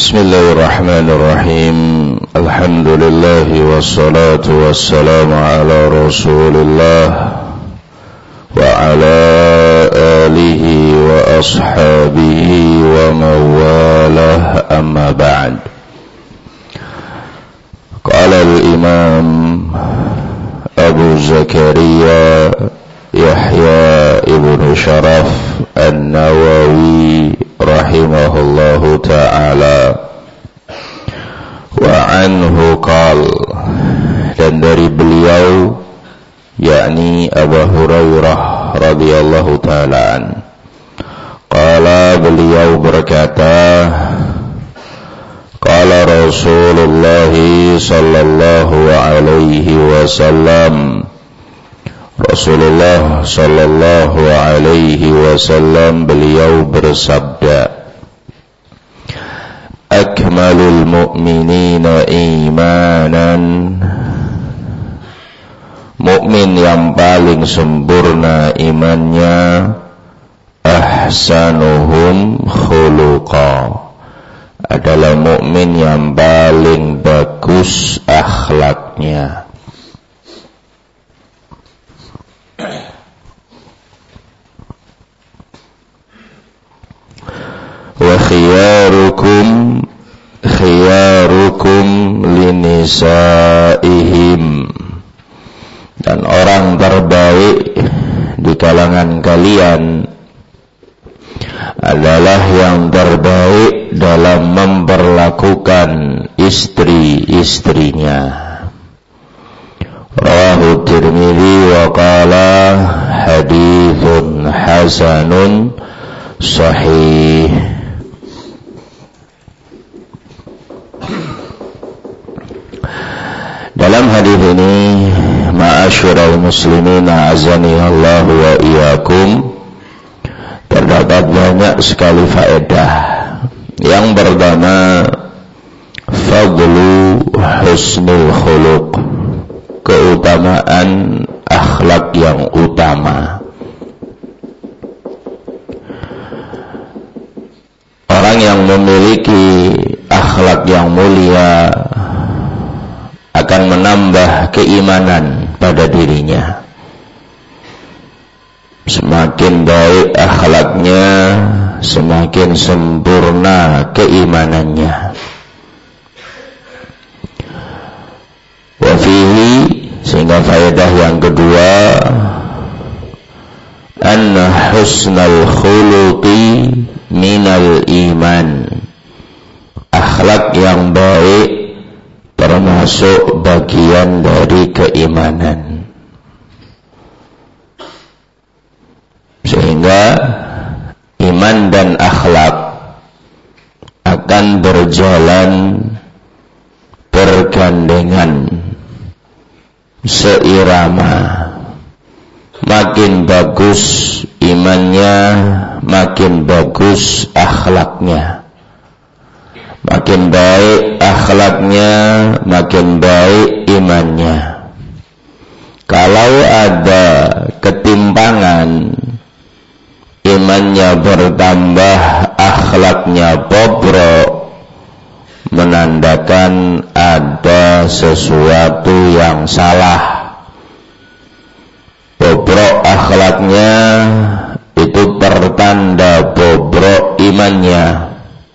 Bismillahirrahmanirrahim. Alhamdulillah wassalatu wassalamu ala Rasulillah wa ala alihi wa ashabihi wa mawalah, amma ba'd. Qala al-Imam Abu Zakaria Yahya ibn Sharaf An-Nawawi rahimahullahu ta'ala, wa anhu qal, dan dari beliau yakni Abu Hurairah radhiyallahu ta'ala an, qala, beliau berkata, qala Rasulullah sallallahu alaihi wasallam, Rasulullah sallallahu alaihi wasallam beliau bersabda, akmalul mu'minina imanan, mukmin yang paling sempurna imannya, ahsanuhum khuluqa, adalah mukmin yang paling bagus akhlaknya. Wa khiyarukum linisaihim, dan orang terbaik di kalangan kalian adalah yang terbaik dalam memperlakukan istri-istrinya. Rawahu Tirmidzi wa qala haditsun hasanun sahih. Dalam hadis ini, ma'asyiral muslimin azani Allah wa iyyakum, terdapat banyak sekali faedah. Yang pertama, fadlu husnul khuluq, keutamaan akhlak yang utama. Orang yang memiliki akhlak yang mulia akan menambah keimanan pada dirinya. Semakin baik akhlaknya, semakin sempurna keimanannya. Wa fihi, sehingga faedah yang kedua, anna husnal khuluqi minal iman, akhlak yang baik termasuk bagian dari keimanan. Sehingga iman dan akhlak akan berjalan bergandengan, seirama. Makin bagus imannya, makin bagus akhlaknya. Makin baik akhlaknya, makin baik imannya. Kalau ada ketimpangan, imannya bertambah, akhlaknya bobrok, menandakan ada sesuatu yang salah. Bobrok akhlaknya itu pertanda bobrok imannya.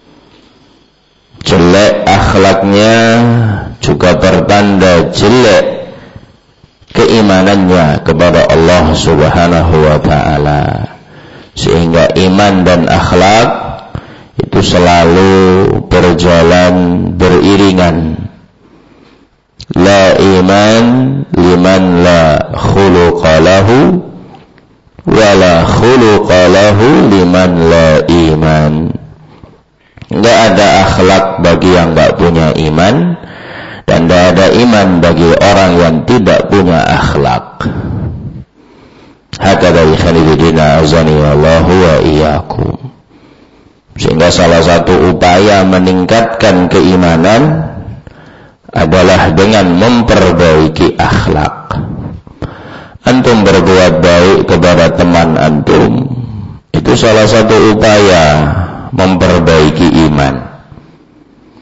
Jelek akhlaknya juga pertanda jelek keimanannya kepada Allah Subhanahu wa ta'ala. Sehingga iman dan akhlak itu selalu berjalan beriringan. La iman liman la khuluqa lahu, wa la khuluqa lahu liman la iman. Enggak ada akhlak bagi yang enggak punya iman, dan enggak ada iman bagi orang yang tidak punya akhlak. Hakadha ikhwanifidina azani Allah wa iyyakum. Sehingga salah satu upaya meningkatkan keimanan adalah dengan memperbaiki akhlak. Antum berbuat baik kepada teman antum, itu salah satu upaya memperbaiki iman.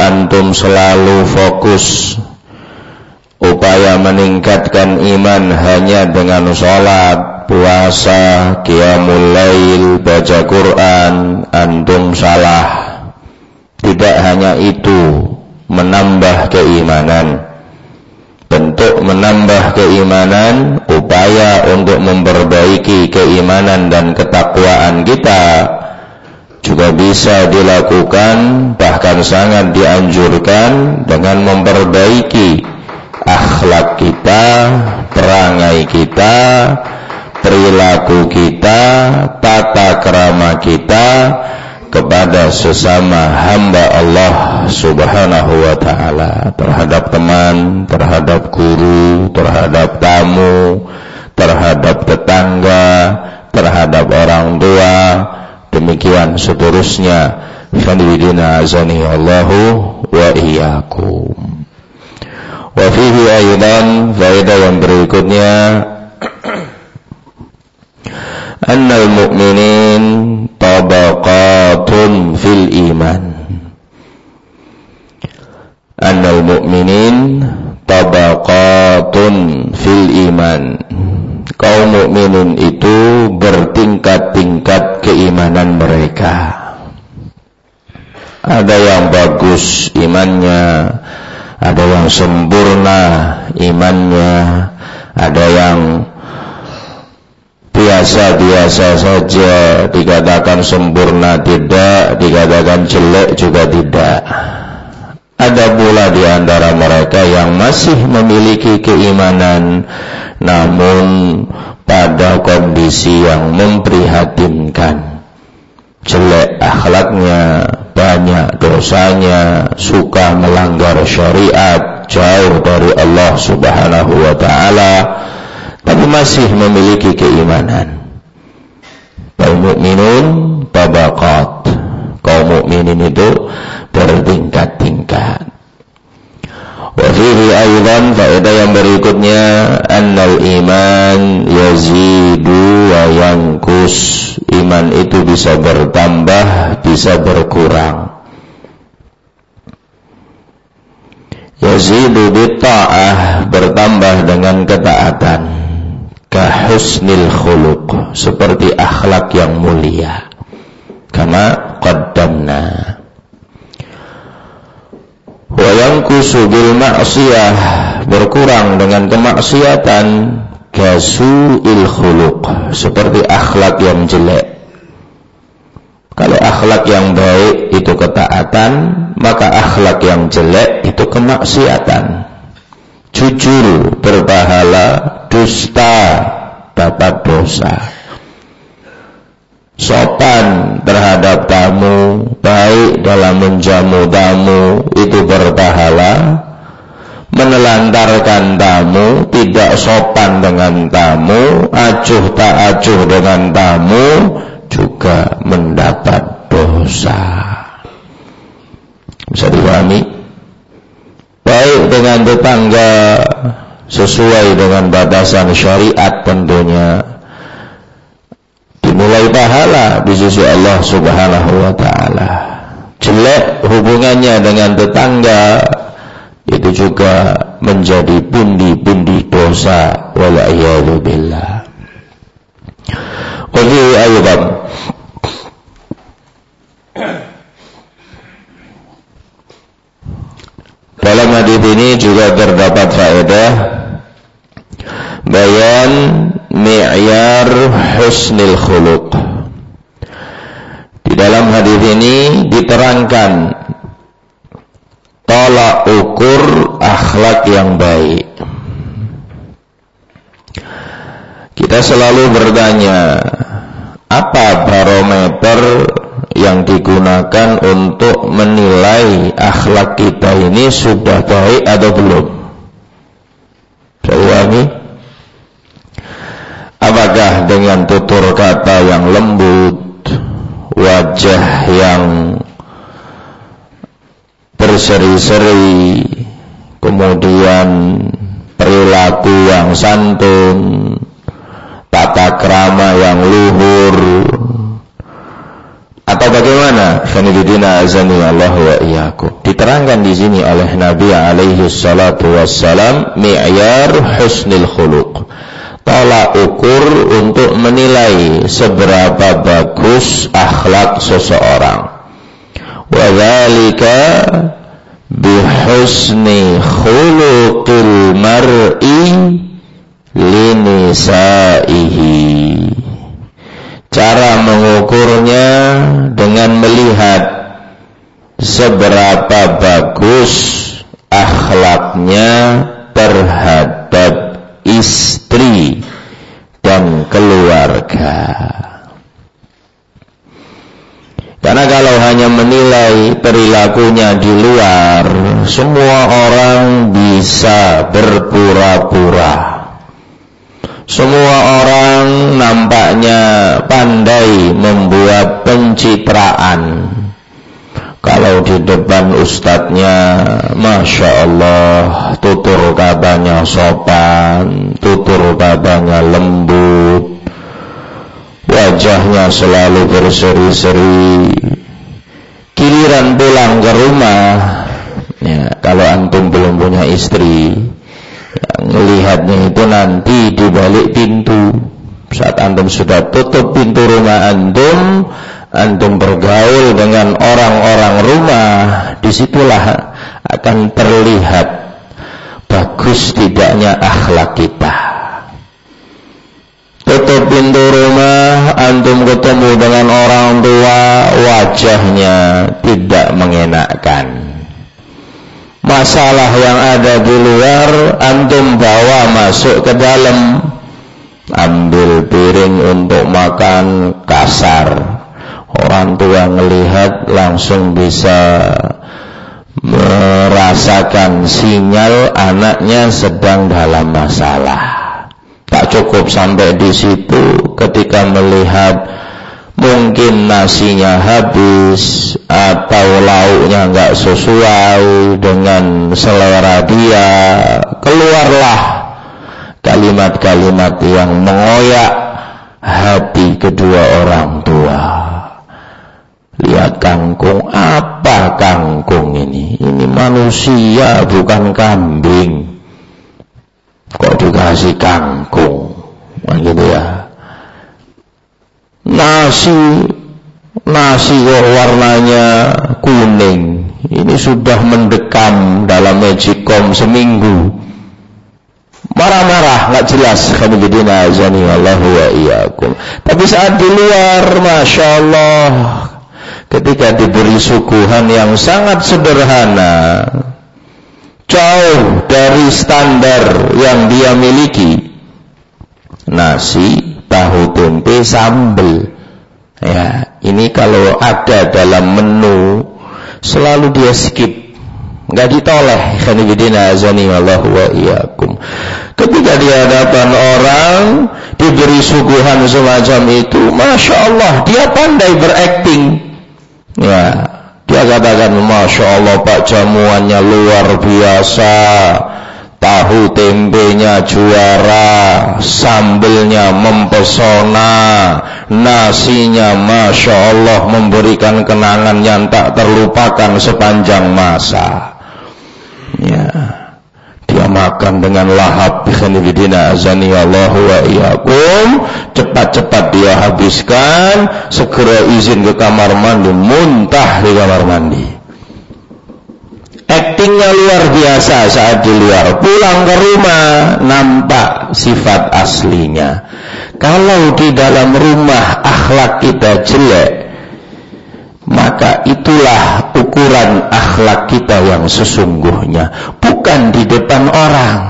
antum selalu fokus upaya meningkatkan iman hanya dengan sholat, puasa, qiyamul lail, baca Quran, antum salah. Tidak hanya itu menambah keimanan. Bentuk menambah keimanan, upaya untuk memperbaiki keimanan dan ketakwaan kita juga bisa dilakukan, bahkan sangat dianjurkan dengan memperbaiki akhlak kita, perangai kita, perilaku kita, tata krama kita kepada sesama hamba Allah Subhanahu wa ta'ala, terhadap teman, terhadap guru, terhadap tamu, terhadap tetangga, terhadap orang tua, demikian seterusnya. Khairidina azani Allahu wa iyyakum. Wa fihi aidan, faedah yang berikutnya, annal mu'minin tabaqatun fil iman. Annal mu'minin tabaqatun fil iman. Kaum mukminin itu bertingkat-tingkat keimanan mereka. Ada yang bagus imannya, ada yang sempurna imannya, ada yang biasa-biasa saja, dikatakan sempurna tidak, dikatakan jelek juga tidak. Ada pula di antara mereka yang masih memiliki keimanan, namun pada kondisi yang memprihatinkan. Jelek akhlaknya, banyak dosanya, suka melanggar syariat, jauh dari Allah Subhanahu wa ta'ala, tapi masih memiliki keimanan. Kaum mukminun tabaqat. Kaum mukminin itu bertingkat-tingkat. Wa fihi aidan, faedah yang berikutnya, annal iman yazidu wa yanqus. Iman itu bisa bertambah, bisa berkurang. Yazidu bitta'ah, bertambah dengan ketaatan. Kahusnil khuluq, seperti akhlak yang mulia. Kama qaddamna. Wa yanqusu bil ma'siyah, berkurang dengan kemaksiatan. Kasu'il khuluq, seperti akhlak yang jelek. Kalau akhlak yang baik itu ketaatan, maka akhlak yang jelek itu kemaksiatan. Jujur berpahala, dusta dapat dosa. Sopan terhadap tamu, baik dalam menjamu tamu, itu berpahala. Menelantarkan tamu, tidak sopan dengan tamu, acuh tak acuh dengan tamu, juga mendapat dosa. Bisa dipahami? Baik dengan tetangga, sesuai dengan batasan syariat tentunya, dimulai pahala di sisi Allah Subhanahu wa ta'ala. Jelek hubungannya dengan tetangga, itu juga menjadi pundi-pundi dosa. Wal'iyadu billah. Wa fihi aidan, dalam hadis ini juga terdapat faedah bayan mi'yar husnil khuluq. Di dalam hadis ini diterangkan tolak ukur akhlak yang baik. Kita selalu bertanya, apa barometer yang digunakan untuk menilai akhlak kita ini sudah baik atau belum? Saya ulangi. Apakah dengan tutur kata yang lembut, wajah yang berseri-seri, kemudian perilaku yang santun, tata krama yang luhur, atau bagaimana? Bagaimana? Khanidina azani Allah wa iyyakum. Diterangkan di sini oleh Nabi alaihi salatu wassalam mi'yar husnil khuluq. Tolak ukur untuk menilai seberapa bagus akhlak seseorang. Wa dzalika bihusni khuluqil mar'i linisaihi. Cara mengukurnya dengan melihat seberapa bagus akhlaknya terhadap istri dan keluarga. Karena kalau hanya menilai perilakunya di luar, semua orang bisa berpura-pura. Semua orang nampaknya pandai membuat pencitraan. Kalau di depan ustadznya, Masya Allah, tutur katanya sopan, tutur katanya lembut, wajahnya selalu berseri-seri. Giliran pulang ke rumah, ya, kalau antum belum punya istri, melihatnya itu nanti di balik pintu. Saat antum sudah tutup pintu rumah antum bergaul dengan orang-orang rumah, disitulah akan terlihat bagus tidaknya akhlak kita. Tutup pintu rumah, antum ketemu dengan orang tua, wajahnya tidak mengenakkan. Masalah yang ada di luar antum bawa masuk ke dalam. Ambil piring untuk makan, kasar. Orang tua ngelihat langsung bisa merasakan sinyal anaknya sedang dalam masalah. Tak cukup sampai di situ, ketika melihat mungkin nasinya habis atau lauknya enggak sesuai dengan selera dia, keluarlah kalimat-kalimat yang mengoyak hati kedua orang tua. Lihat kangkung, apa kangkung ini? Ini manusia bukan kambing. Kok dikasih kangkung? Gitu ya. Nasi kok warnanya kuning. Ini sudah mendekam dalam magicom seminggu. Marah-marah, nggak jelas. Khamidina azani wallahu wa iyyakum. Tapi saat di luar, Masya Allah, ketika diberi suguhan yang sangat sederhana, jauh dari standar yang dia miliki, nasi, tahu tempe, sambal. Ya, ini kalau ada dalam menu selalu dia skip, nggak ditoleh. Khanidina azani wallahu wa iyyakum. Ketika di hadapan orang diberi suguhan semacam itu, Masya Allah, dia pandai berakting. Ya, dia katakan, Masya Allah Pak, jamuannya luar biasa, tahu tempenya juara, sambelnya mempesona, nasinya Masya Allah memberikan kenangan yang tak terlupakan sepanjang masa. Ya, dia makan dengan lahap. Khanidina azani Allah wa iyyakum. Cepat-cepat dia habiskan, segera izin ke kamar mandi, muntah di kamar mandi. Aktingnya luar biasa saat di luar. Pulang ke rumah nampak sifat aslinya. Kalau di dalam rumah akhlak kita jelek, maka itulah ukuran akhlak kita yang sesungguhnya, bukan di depan orang.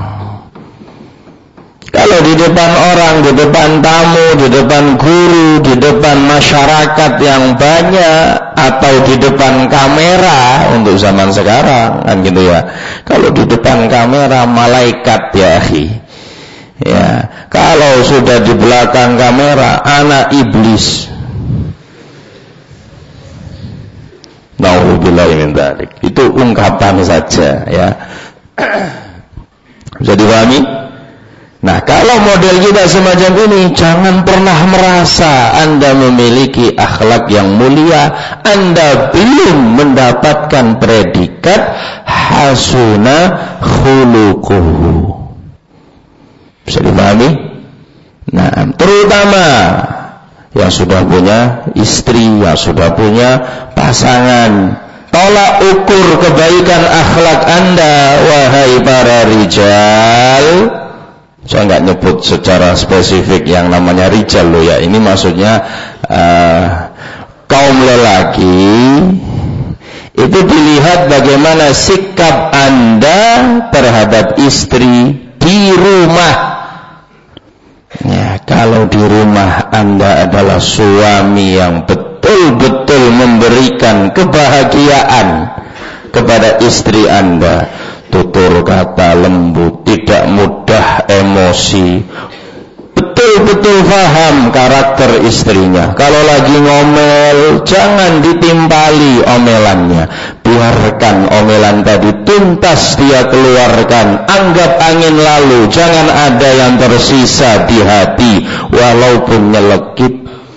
Kalau di depan orang, di depan tamu, di depan guru, di depan masyarakat yang banyak, atau di depan kamera untuk zaman sekarang, kan gitu ya. Kalau di depan kamera malaikat ya akhi. Ya, kalau sudah di belakang kamera anak iblis. Nauzubillahi min dzalik. Itu ungkapan saja ya. Bisa dipahami? Nah, kalau model kita semacam ini, jangan pernah merasa Anda memiliki akhlak yang mulia. Anda belum mendapatkan predikat hasuna khuluquhu. Bisa dipahami? Nah, terutama yang sudah punya istri, yang sudah punya pasangan, tolak ukur kebaikan akhlak Anda, wahai para rijal. Saya nggak nyebut secara spesifik yang namanya rijal loh ya. Ini maksudnya kaum lelaki. Itu dilihat bagaimana sikap Anda terhadap istri di rumah. Ya, kalau di rumah Anda adalah suami yang betul-betul memberikan kebahagiaan kepada istri Anda, tutur kata lembut, tidak mudah emosi, betul-betul paham karakter istrinya. Kalau lagi ngomel, jangan ditimpali omelannya, biarkan omelan tadi tuntas dia keluarkan, anggap angin lalu, jangan ada yang tersisa di hati walaupun nyelekit.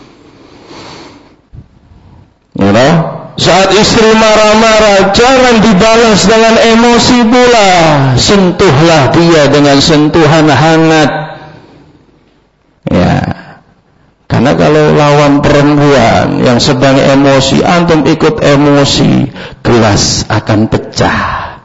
Saat istri marah-marah, jangan dibalas dengan emosi pula. Sentuhlah dia dengan sentuhan hangat. Ya, karena kalau lawan perempuan yang sedang emosi, antum ikut emosi, gelas akan pecah.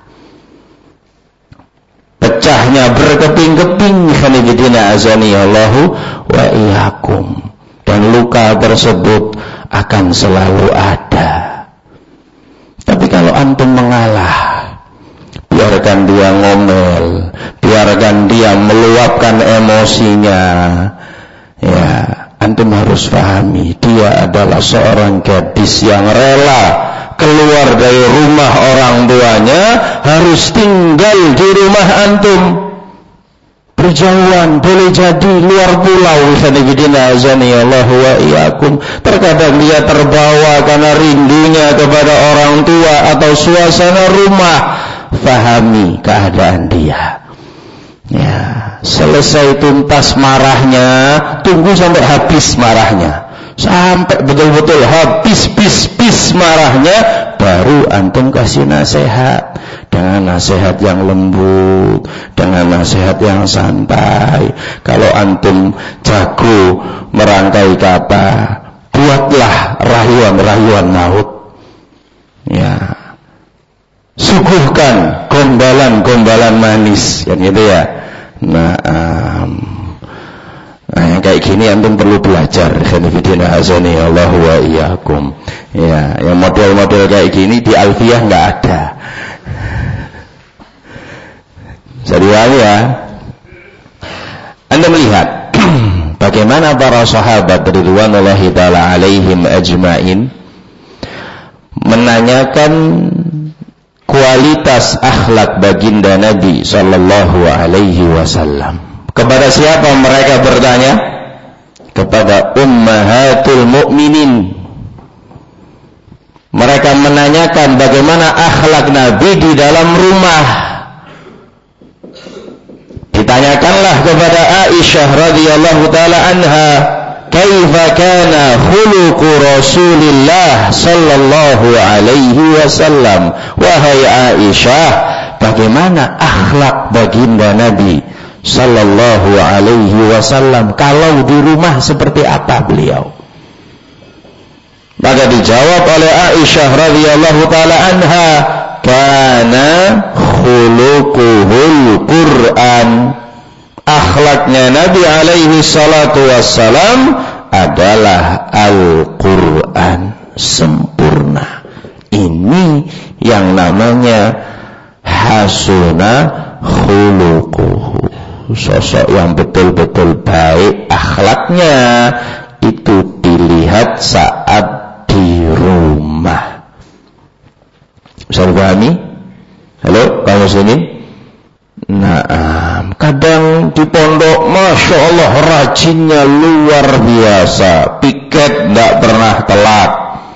Pecahnya berkeping-keping. Khanibidina azani Allahu wa iyyakum. Dan luka tersebut akan selalu ada. Tapi kalau antum mengalah, biarkan dia ngomel, biarkan dia meluapkan emosinya, ya, antum harus pahami, dia adalah seorang gadis yang rela keluar dari rumah orang tuanya, harus tinggal di rumah antum. Berjauhan, boleh jadi luar pulau. Terkadang dia terbawa karena rindunya kepada orang tua atau suasana rumah. Fahami keadaan dia. Ya, selesai tuntas marahnya, tunggu sampai habis marahnya. Sampai betul-betul habis bis marahnya, baru antum kasih nasihat. Dengan nasihat yang lembut, dengan nasihat yang santai. Kalau antum jago merangkai kata, buatlah rayuan-rayuan maut. Ya, suguhkan gombalan-gombalan manis, yang gitu ya. Nah, yang kayak gini antum perlu belajar. Khanifidina azani Allah wa iyyakum. Ya, yang model-model kayak gini di Alfiyah nggak ada. Jadi ya, Anda melihat bagaimana para sahabat ridwanullahi ta'ala alaihim ajma'in menanyakan kualitas akhlak baginda Nabi sallallahu alaihi wasallam. Kepada siapa mereka bertanya? Kepada ummahatul mukminin. Mereka menanyakan bagaimana akhlak Nabi di dalam rumah. Ditanyakanlah kepada Aisyah radhiyallahu taala anha, kaifa kana khuluqu Rasulillah sallallahu alaihi wasallam. Wahai Aisyah, bagaimana akhlak baginda Nabi sallallahu alaihi wasallam kalau di rumah, seperti apa beliau? Maka dijawab oleh Aisyah radhiyallahu taala anha, kana khuluquhul Qur'an. Akhlaknya Nabi alaihi salatu wassalam adalah Al-Qur'an, sempurna. Ini yang namanya hasuna khuluquhu. Sosok yang betul-betul baik akhlaknya itu dilihat saat di rumah. Bisa dipahami? Halo, kamu sini? Nah, kadang di pondok, masya Allah rajinnya luar biasa, piket tidak pernah telat,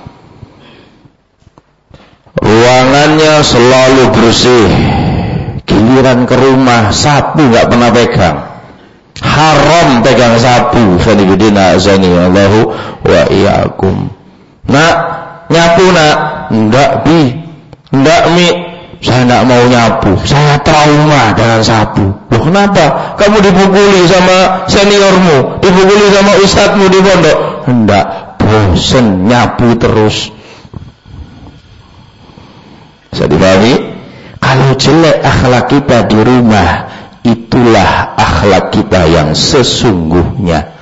ruangannya selalu bersih. Giliran ke rumah, sapu nggak pernah pegang. haram pegang sapu. Khalidina azani Allahu wa iyyakum. Nak, nyapu nak? Enggak, Bi. Enggak, Mi. Saya enggak mau nyapu. Saya trauma dengan sapu. Loh, kenapa? Kamu dipukuli sama seniormu, dipukuli sama ustadzmu di pondok. Enggak, bosen nyapu terus. Bisa dipahami? Kalau jelek akhlak kita di rumah, itulah akhlak kita yang sesungguhnya.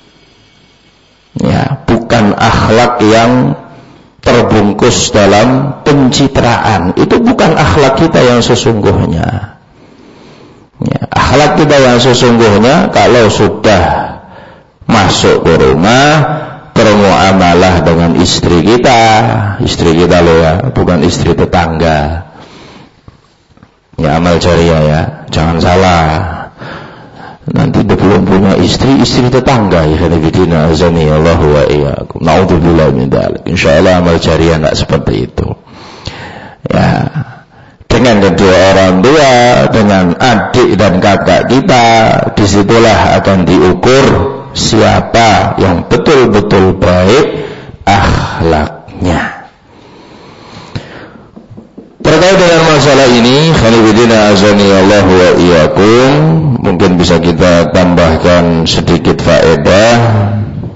Ya, bukan akhlak yang terbungkus dalam pencitraan. Itu bukan akhlak kita yang sesungguhnya. Ya, akhlak kita yang sesungguhnya kalau sudah masuk ke rumah, bermuamalah dengan istri kita loh ya, bukan istri tetangga. Ya, amal jariah ya, jangan salah. Nanti dia belum punya istri tetangga. Ya khairuddin azani Allahu wa iyyakum. Naudzubillah min dzalik. Insyaallah amal jariah enggak seperti itu. Ya, dengan kedua orang tua, dengan adik dan kakak kita, disitulah akan diukur siapa yang betul-betul baik akhlaknya. Terkait dengan masalah ini, khalifidina azani Allah wa iyyakum, mungkin bisa kita tambahkan sedikit faedah.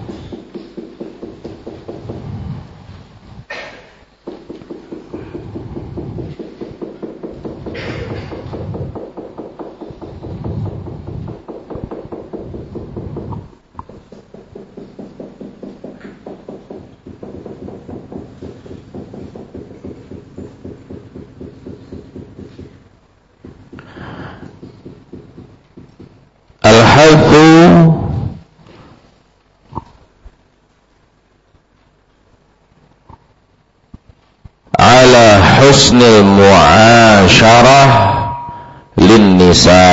Al-hathu ala husnil mu'asyarah lin nisa,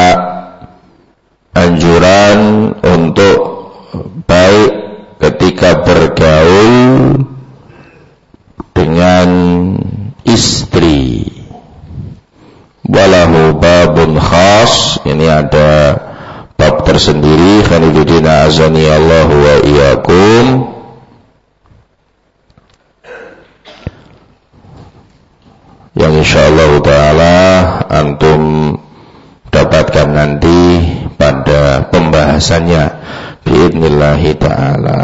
anjuran untuk baik ketika bergaul dengan istri. Walahu babun khas, ini ada bab tersendiri, khalidina azani Allah wa iyyakum, yang insyaallah ta'ala antum dapatkan nanti pada pembahasannya biidnillahi ta'ala.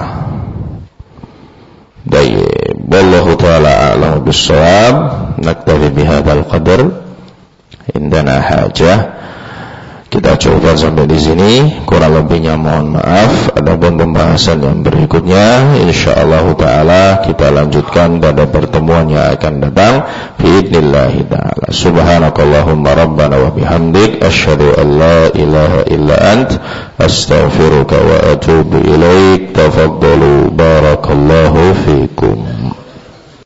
Baik, wallahu ta'ala a'lam bis-shawab. Naktafi bihadzal qadar, indana hajah. Kita cukupkan sampai di sini, kurang lebihnya mohon maaf. Adapun pembahasan yang berikutnya insyaallah taala kita lanjutkan pada pertemuan yang akan datang biidznillah taala. Subhanakallahumma rabbana wa bihamdik asyhadu an la ilaha illa ant astaghfiruka wa atubu ilaik. Tafadhal.